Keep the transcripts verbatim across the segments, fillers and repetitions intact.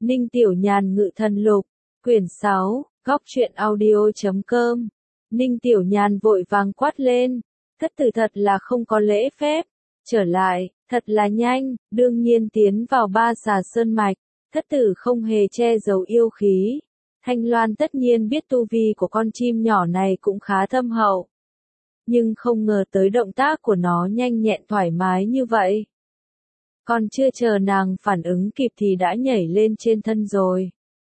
Ninh Tiểu Nhàn Ngự Thần Lục, quyển sáu, góc truyện audio.com. Ninh Tiểu Nhàn vội vàng quát lên, thất tử thật là không có lễ phép, trở lại, thật là nhanh, đương nhiên tiến vào ba xà sơn mạch, thất tử không hề che giấu yêu khí. Thanh Loan tất nhiên biết tu vi của con chim nhỏ này cũng khá thâm hậu, nhưng không ngờ tới động tác của nó nhanh nhẹn thoải mái như vậy. Còn chưa chờ nàng phản ứng kịp thì đã nhảy lên trên thân rồi.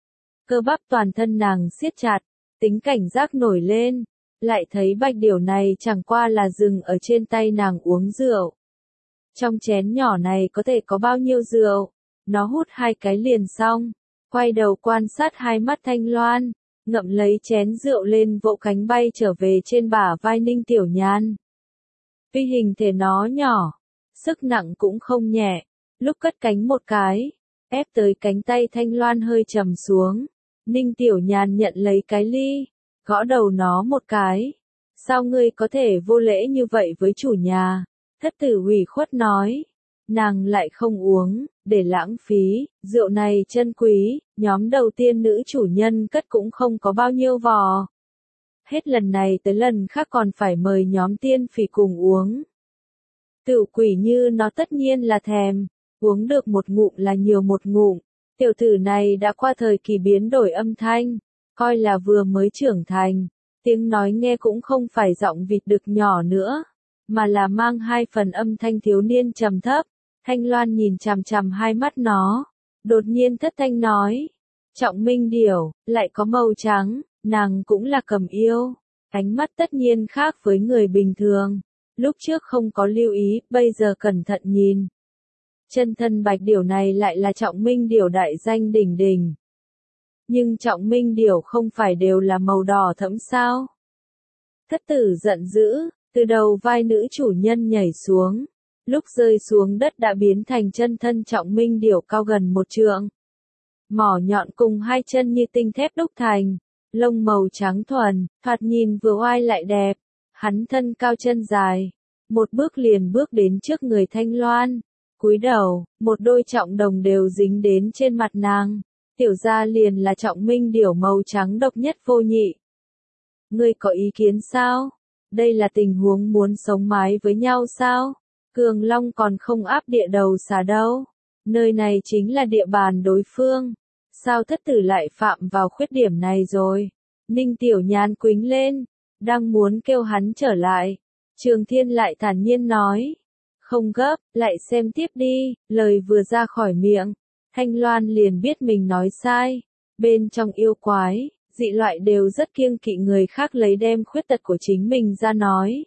Cơ bắp toàn thân nàng siết chặt, tính cảnh giác nổi lên, lại thấy bạch điểu này chẳng qua là dừng ở trên tay nàng uống rượu. Trong chén nhỏ này có thể có bao nhiêu rượu, nó hút hai cái liền xong, quay đầu quan sát hai mắt Thanh Loan, ngậm lấy chén rượu lên vỗ cánh bay trở về trên bả vai Ninh Tiểu Nhàn. Vì hình thể nó nhỏ, sức nặng cũng không nhẹ, lúc cất cánh một cái, ép tới cánh tay Thanh Loan hơi trầm xuống. Ninh Tiểu Nhàn nhận lấy cái ly, gõ đầu nó một cái. Sao ngươi có thể vô lễ như vậy với chủ nhà? Thất tử ủy khuất nói. Nàng lại không uống, để lãng phí, rượu này chân quý, nhóm đầu tiên nữ chủ nhân cất cũng không có bao nhiêu vò. Hết lần này tới lần khác còn phải mời nhóm tiên phỉ cùng uống. Tiểu quỷ như nó tất nhiên là thèm, uống được một ngụm là nhiều một ngụm. Tiểu tử này đã qua thời kỳ biến đổi âm thanh, coi là vừa mới trưởng thành, tiếng nói nghe cũng không phải giọng vịt đực nhỏ nữa, mà là mang hai phần âm thanh thiếu niên trầm thấp. Thanh Loan nhìn chằm chằm hai mắt nó, đột nhiên thất thanh nói, Trọng Minh điểu, lại có màu trắng, nàng cũng là cầm yêu, ánh mắt tất nhiên khác với người bình thường, lúc trước không có lưu ý, bây giờ cẩn thận nhìn. Chân thân bạch điểu này lại là Trọng Minh điểu đại danh đỉnh đỉnh. Nhưng Trọng Minh điểu không phải đều là màu đỏ thẫm sao? Thất tử giận dữ, từ đầu vai nữ chủ nhân nhảy xuống, lúc rơi xuống đất đã biến thành chân thân Trọng Minh điểu cao gần một trượng. Mỏ nhọn cùng hai chân như tinh thép đúc thành, lông màu trắng thuần, thoạt nhìn vừa oai lại đẹp, hắn thân cao chân dài, một bước liền bước đến trước người Thanh Loan. Cúi đầu, một đôi trọng đồng đều dính đến trên mặt nàng. Tiểu gia liền là Trọng Minh điểu màu trắng độc nhất vô nhị. Ngươi có ý kiến sao? Đây là tình huống muốn sống mái với nhau sao? Cường Long còn không áp địa đầu xà đâu. Nơi này chính là địa bàn đối phương. Sao thất tử lại phạm vào khuyết điểm này rồi? Ninh Tiểu Nhàn quính lên, đang muốn kêu hắn trở lại. Trường Thiên lại thản nhiên nói. Không gấp, lại xem tiếp đi, lời vừa ra khỏi miệng. Thanh Loan liền biết mình nói sai. Bên trong yêu quái, dị loại đều rất kiêng kỵ người khác lấy đem khuyết tật của chính mình ra nói.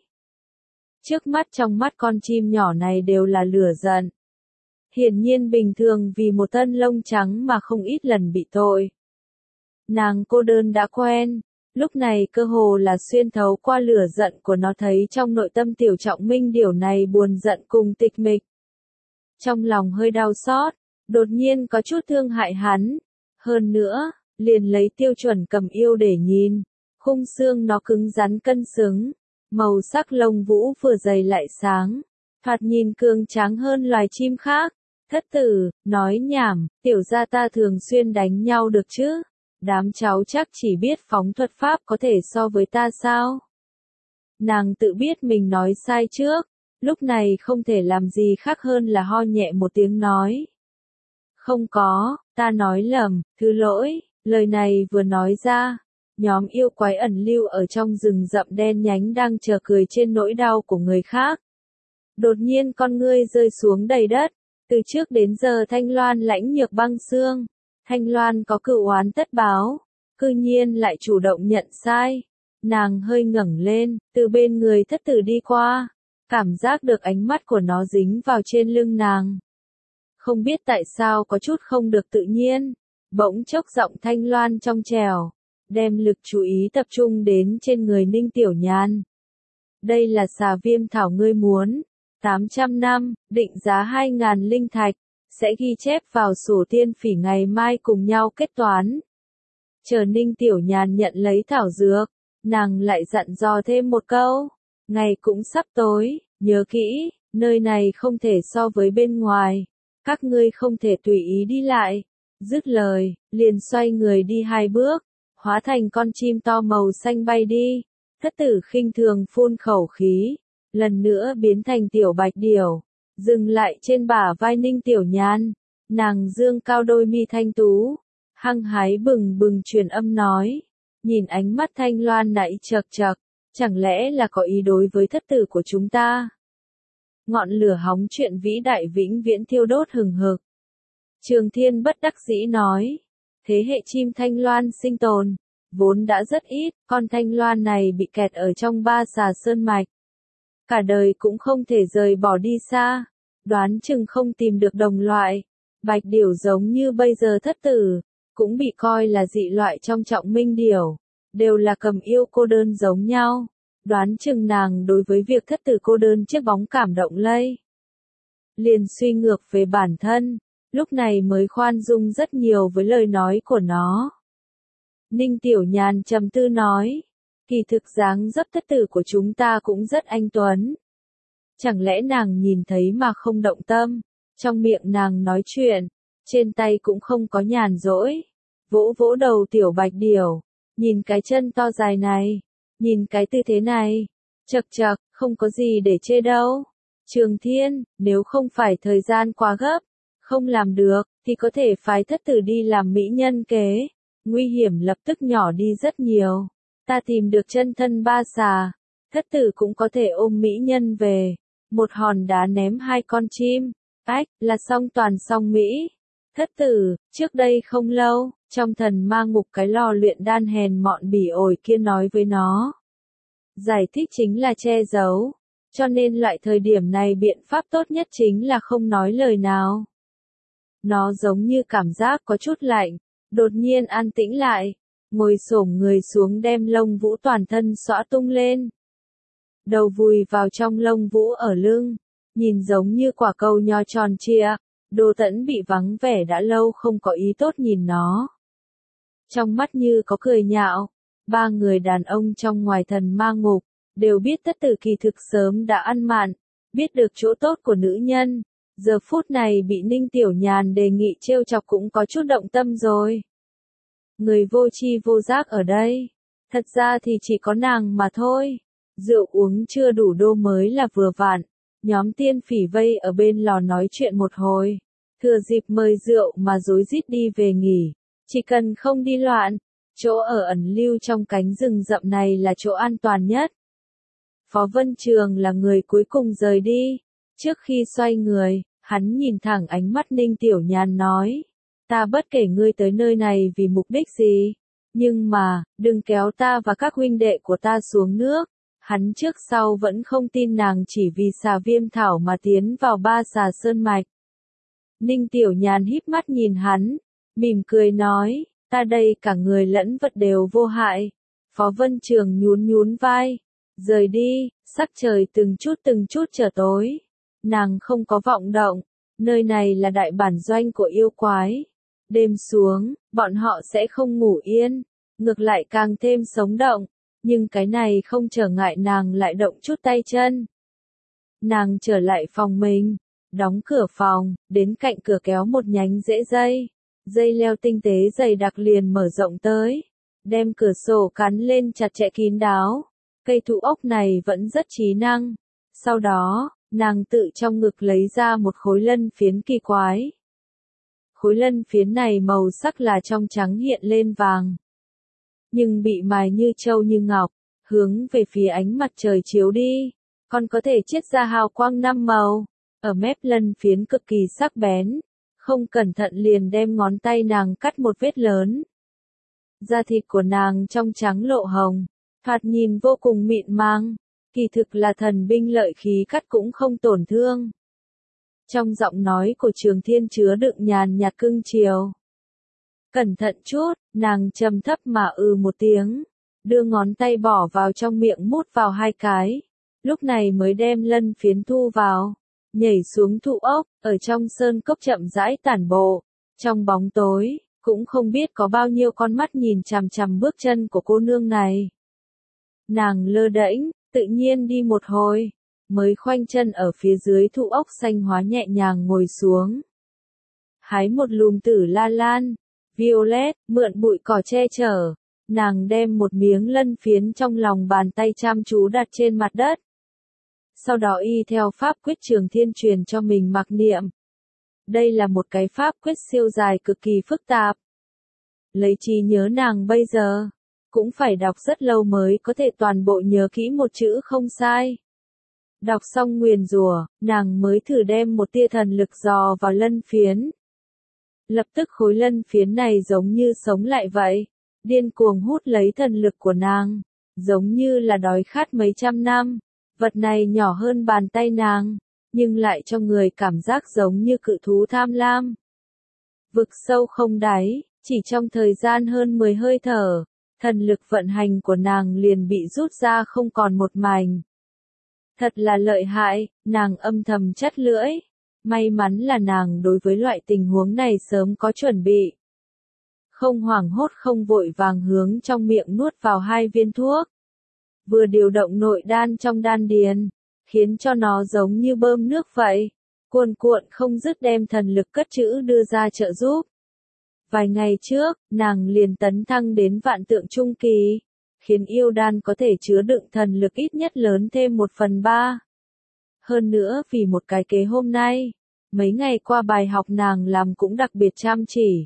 Trước mắt trong mắt con chim nhỏ này đều là lửa giận. Hiển nhiên bình thường vì một thân lông trắng mà không ít lần bị tội. Nàng cô đơn đã quen. Lúc này cơ hồ là xuyên thấu qua lửa giận của nó thấy trong nội tâm tiểu Trọng Minh điểu này buồn giận cùng tịch mịch. Trong lòng hơi đau xót, đột nhiên có chút thương hại hắn. Hơn nữa, liền lấy tiêu chuẩn cầm yêu để nhìn. Khung xương nó cứng rắn cân xứng, màu sắc lông vũ vừa dày lại sáng. Thoạt nhìn cường tráng hơn loài chim khác. Thất tử, nói nhảm, tiểu gia ta thường xuyên đánh nhau được chứ? Đám cháu chắc chỉ biết phóng thuật pháp có thể so với ta sao? Nàng tự biết mình nói sai trước, lúc này không thể làm gì khác hơn là ho nhẹ một tiếng nói. Không có, ta nói lầm, thứ lỗi, lời này vừa nói ra, nhóm yêu quái ẩn lưu ở trong rừng rậm đen nhánh đang chờ cười trên nỗi đau của người khác. Đột nhiên con ngươi rơi xuống đầy đất, từ trước đến giờ Thanh Loan lãnh nhược băng xương. Thanh Loan có cựu oán tất báo, cư nhiên lại chủ động nhận sai. Nàng hơi ngẩng lên, từ bên người thất tử đi qua, cảm giác được ánh mắt của nó dính vào trên lưng nàng. Không biết tại sao có chút không được tự nhiên, bỗng chốc giọng Thanh Loan trong trẻo, đem lực chú ý tập trung đến trên người Ninh Tiểu Nhàn. Đây là xà viêm thảo ngươi muốn, tám trăm năm, định giá hai ngàn linh thạch. Sẽ ghi chép vào sổ tiên phỉ ngày mai cùng nhau kết toán. Chờ Ninh Tiểu Nhàn nhận lấy thảo dược, nàng lại dặn dò thêm một câu. Ngày cũng sắp tối, nhớ kỹ, nơi này không thể so với bên ngoài. Các ngươi không thể tùy ý đi lại. Dứt lời, liền xoay người đi hai bước, hóa thành con chim to màu xanh bay đi. Thất tử khinh thường phun khẩu khí, lần nữa biến thành tiểu bạch điểu, dừng lại trên bả vai Ninh Tiểu Nhan. Nàng dương cao đôi mi thanh tú, hăng hái bừng bừng truyền âm nói, nhìn ánh mắt thanh loan nãy chật chật, chẳng lẽ là có ý đối với thất tử của chúng ta? Ngọn lửa hóng chuyện vĩ đại vĩnh viễn thiêu đốt hừng hực. Trường Thiên bất đắc dĩ nói, thế hệ chim thanh loan sinh tồn, vốn đã rất ít, con thanh loan này bị kẹt ở trong ba xà sơn mạch. Cả đời cũng không thể rời bỏ đi xa, đoán chừng không tìm được đồng loại. Bạch điểu giống như bây giờ thất tử, cũng bị coi là dị loại trong trọng minh điểu, đều là cầm yêu cô đơn giống nhau. Đoán chừng nàng đối với việc thất tử cô đơn chiếc bóng cảm động lây. Liền suy ngược về bản thân, lúc này mới khoan dung rất nhiều với lời nói của nó. Ninh Tiểu Nhàn trầm tư nói, kỳ thực dáng dấp thất tử của chúng ta cũng rất anh tuấn. Chẳng lẽ nàng nhìn thấy mà không động tâm, trong miệng nàng nói chuyện, trên tay cũng không có nhàn rỗi. Vỗ vỗ đầu tiểu bạch điểu, nhìn cái chân to dài này, nhìn cái tư thế này, chật chật, không có gì để chê đâu. Trường Thiên, nếu không phải thời gian quá gấp, không làm được, thì có thể phái thất tử đi làm mỹ nhân kế, nguy hiểm lập tức nhỏ đi rất nhiều. Ta tìm được chân thân ba xà, thất tử cũng có thể ôm mỹ nhân về, một hòn đá ném hai con chim, ách, là xong toàn xong mỹ. Thất tử, trước đây không lâu, trong thần ma ngục cái lò luyện đan hèn mọn bỉ ổi kia nói với nó. Giải thích chính là che giấu, cho nên loại thời điểm này biện pháp tốt nhất chính là không nói lời nào. Nó giống như cảm giác có chút lạnh, đột nhiên an tĩnh lại, ngồi xổm người xuống đem lông vũ toàn thân xõa tung lên. Đầu vùi vào trong lông vũ ở lưng, nhìn giống như quả cầu nho tròn trịa. Đô Tẫn bị vắng vẻ đã lâu không có ý tốt nhìn nó. Trong mắt như có cười nhạo, ba người đàn ông trong ngoài thần ma ngục, đều biết thất tử kỳ thực sớm đã ăn mạn, biết được chỗ tốt của nữ nhân. Giờ phút này bị Ninh Tiểu Nhàn đề nghị trêu chọc cũng có chút động tâm rồi. Người vô tri vô giác ở đây, thật ra thì chỉ có nàng mà thôi. Rượu uống chưa đủ đô mới là vừa vặn. Nhóm tiên phỉ vây ở bên lò nói chuyện một hồi, thừa dịp mời rượu mà rối rít đi về nghỉ, chỉ cần không đi loạn, chỗ ở ẩn lưu trong cánh rừng rậm này là chỗ an toàn nhất. Phó Vân Trường là người cuối cùng rời đi, trước khi xoay người, hắn nhìn thẳng ánh mắt Ninh Tiểu Nhàn nói, ta bất kể ngươi tới nơi này vì mục đích gì, nhưng mà, đừng kéo ta và các huynh đệ của ta xuống nước. Hắn trước sau vẫn không tin nàng chỉ vì xà viêm thảo mà tiến vào ba xà sơn mạch. Ninh Tiểu Nhàn híp mắt nhìn hắn, mỉm cười nói, ta đây cả người lẫn vật đều vô hại. Phó Vân Trường nhún nhún vai, rời đi, sắc trời từng chút từng chút trở tối. Nàng không có vọng động, nơi này là đại bản doanh của yêu quái. Đêm xuống, bọn họ sẽ không ngủ yên, ngược lại càng thêm sống động. Nhưng cái này không trở ngại nàng lại động chút tay chân. Nàng trở lại phòng mình, đóng cửa phòng, đến cạnh cửa kéo một nhánh rễ dây. Dây leo tinh tế dày đặc liền mở rộng tới, đem cửa sổ cắn lên chặt chẽ kín đáo. Cây thụ ốc này vẫn rất trí năng. Sau đó, nàng tự trong ngực lấy ra một khối lân phiến kỳ quái. Khối lân phiến này màu sắc là trong trắng hiện lên vàng, nhưng bị mài như châu như ngọc, hướng về phía ánh mặt trời chiếu đi, còn có thể chiết ra hào quang năm màu. Ở mép lân phiến cực kỳ sắc bén, không cẩn thận liền đem ngón tay nàng cắt một vết lớn. Da thịt của nàng trong trắng lộ hồng, thoạt nhìn vô cùng mịn màng, kỳ thực là thần binh lợi khí cắt cũng không tổn thương. Trong giọng nói của Trường Thiên chứa đựng nhàn nhạt cưng chiều. Cẩn thận chút, nàng trầm thấp mà ừ một tiếng, đưa ngón tay bỏ vào trong miệng mút vào hai cái, lúc này mới đem lân phiến thu vào, nhảy xuống thụ ốc, ở trong sơn cốc chậm rãi tản bộ, trong bóng tối, cũng không biết có bao nhiêu con mắt nhìn chằm chằm bước chân của cô nương này. Nàng lơ đễnh, tự nhiên đi một hồi, mới khoanh chân ở phía dưới thụ ốc xanh hóa nhẹ nhàng ngồi xuống. hái một lùm tử la lan, violet, mượn bụi cỏ che chở. Nàng đem một miếng lân phiến trong lòng bàn tay chăm chú đặt trên mặt đất. Sau đó y theo pháp quyết Trường Thiên truyền cho mình mặc niệm. Đây là một cái pháp quyết siêu dài cực kỳ phức tạp. Lấy trí nhớ nàng bây giờ, cũng phải đọc rất lâu mới có thể toàn bộ nhớ kỹ một chữ không sai. Đọc xong nguyền rủa, nàng mới thử đem một tia thần lực dò vào lân phiến. Lập tức khối lân phiến này giống như sống lại vậy, điên cuồng hút lấy thần lực của nàng, giống như là đói khát mấy trăm năm. Vật này nhỏ hơn bàn tay nàng, nhưng lại cho người cảm giác giống như cự thú tham lam. Vực sâu không đáy, chỉ trong thời gian hơn mười hơi thở, thần lực vận hành của nàng liền bị rút ra không còn một mảnh. Thật là lợi hại, nàng âm thầm chắt lưỡi. May mắn là nàng đối với loại tình huống này sớm có chuẩn bị. Không hoảng hốt không vội vàng hướng trong miệng nuốt vào hai viên thuốc. Vừa điều động nội đan trong đan điền, khiến cho nó giống như bơm nước vậy, cuồn cuộn không dứt đem thần lực cất trữ đưa ra trợ giúp. Vài ngày trước, nàng liền tấn thăng đến vạn tượng trung kỳ, khiến yêu đan có thể chứa đựng thần lực ít nhất lớn thêm một phần ba. Hơn nữa vì một cái kế hôm nay, mấy ngày qua bài học nàng làm cũng đặc biệt chăm chỉ.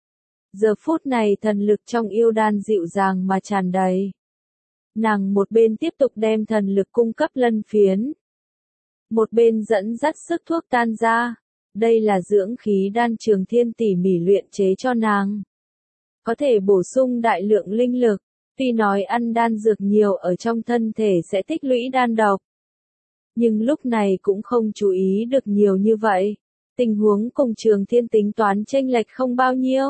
Giờ phút này thần lực trong yêu đan dịu dàng mà tràn đầy. Nàng một bên tiếp tục đem thần lực cung cấp lân phiến. Một bên dẫn dắt sức thuốc tan ra. Đây là dưỡng khí đan Trường Thiên tỉ mỉ luyện chế cho nàng. Có thể bổ sung đại lượng linh lực. Tuy nói ăn đan dược nhiều ở trong thân thể sẽ tích lũy đan độc. Nhưng lúc này cũng không chú ý được nhiều như vậy. Tình huống cùng Trường Thiên tính toán chênh lệch không bao nhiêu.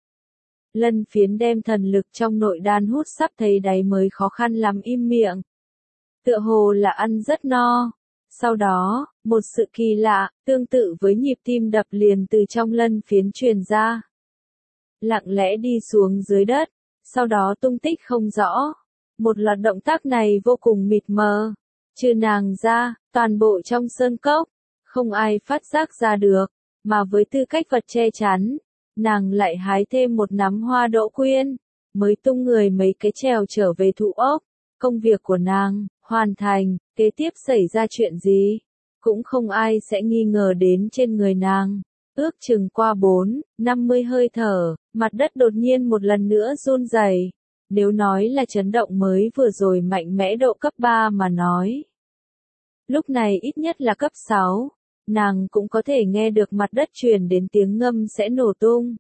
Lân phiến đem thần lực trong nội đan hút sắp thấy đáy mới khó khăn lắm im miệng. Tựa hồ là ăn rất no. Sau đó, một sự kỳ lạ, tương tự với nhịp tim đập liền từ trong lân phiến truyền ra. Lặng lẽ đi xuống dưới đất, sau đó tung tích không rõ. Một loạt động tác này vô cùng mịt mờ. Trừ nàng ra, toàn bộ trong sơn cốc, không ai phát giác ra được, mà với tư cách vật che chắn, nàng lại hái thêm một nắm hoa đỗ quyên, mới tung người mấy cái trèo trở về thụ ốc. Công việc của nàng, hoàn thành, kế tiếp xảy ra chuyện gì, cũng không ai sẽ nghi ngờ đến trên người nàng. Ước chừng qua bốn, năm mươi hơi thở, mặt đất đột nhiên một lần nữa run rẩy. Nếu nói là chấn động mới vừa rồi mạnh mẽ độ cấp ba mà nói. Lúc này ít nhất là cấp sáu, nàng cũng có thể nghe được mặt đất truyền đến tiếng ngâm sẽ nổ tung.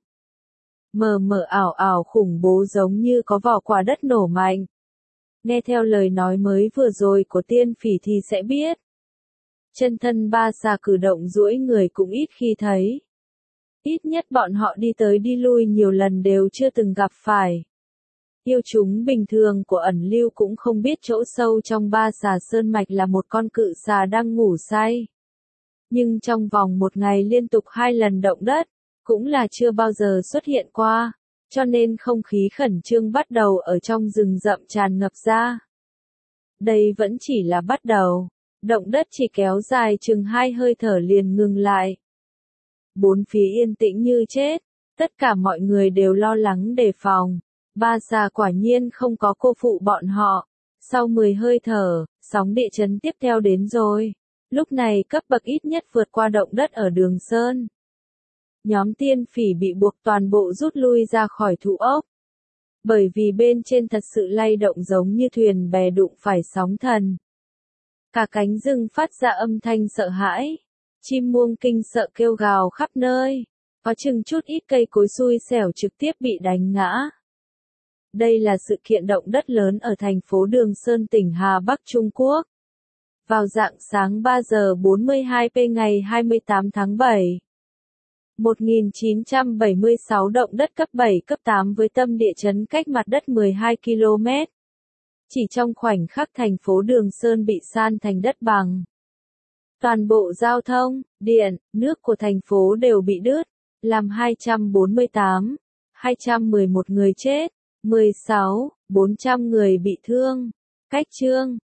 Mờ mờ ảo ảo khủng bố giống như có vỏ quả đất nổ mạnh. Nghe theo lời nói mới vừa rồi của tiên phỉ thì sẽ biết. Chân thân ba xà cử động duỗi người cũng ít khi thấy. Ít nhất bọn họ đi tới đi lui nhiều lần đều chưa từng gặp phải. Yêu chúng bình thường của ẩn lưu cũng không biết chỗ sâu trong ba xà sơn mạch là một con cự xà đang ngủ say. Nhưng trong vòng một ngày liên tục hai lần động đất, cũng là chưa bao giờ xuất hiện qua, cho nên không khí khẩn trương bắt đầu ở trong rừng rậm tràn ngập ra. Đây vẫn chỉ là bắt đầu, động đất chỉ kéo dài chừng hai hơi thở liền ngừng lại. Bốn phía yên tĩnh như chết, tất cả mọi người đều lo lắng đề phòng. Ba xà quả nhiên không có cô phụ bọn họ. Sau mười hơi thở, sóng địa chấn tiếp theo đến rồi. Lúc này cấp bậc ít nhất vượt qua động đất ở Đường Sơn. Nhóm tiên phỉ bị buộc toàn bộ rút lui ra khỏi thụ ốc. Bởi vì bên trên thật sự lay động giống như thuyền bè đụng phải sóng thần. Cả cánh rừng phát ra âm thanh sợ hãi. Chim muông kinh sợ kêu gào khắp nơi. Có chừng chút ít cây cối xui xẻo trực tiếp bị đánh ngã. Đây là sự kiện động đất lớn ở thành phố Đường Sơn tỉnh Hà Bắc Trung Quốc. Vào rạng sáng ba giờ bốn mươi hai phút ngày hai mươi tám tháng bảy. một nghìn chín trăm bảy mươi sáu động đất cấp bảy cấp tám với tâm địa chấn cách mặt đất mười hai ki lô mét. Chỉ trong khoảnh khắc thành phố Đường Sơn bị san thành đất bằng. Toàn bộ giao thông, điện, nước của thành phố đều bị đứt, làm hai trăm bốn mươi tám, hai trăm mười một người chết, mười sáu, bốn trăm người bị thương. Cách chương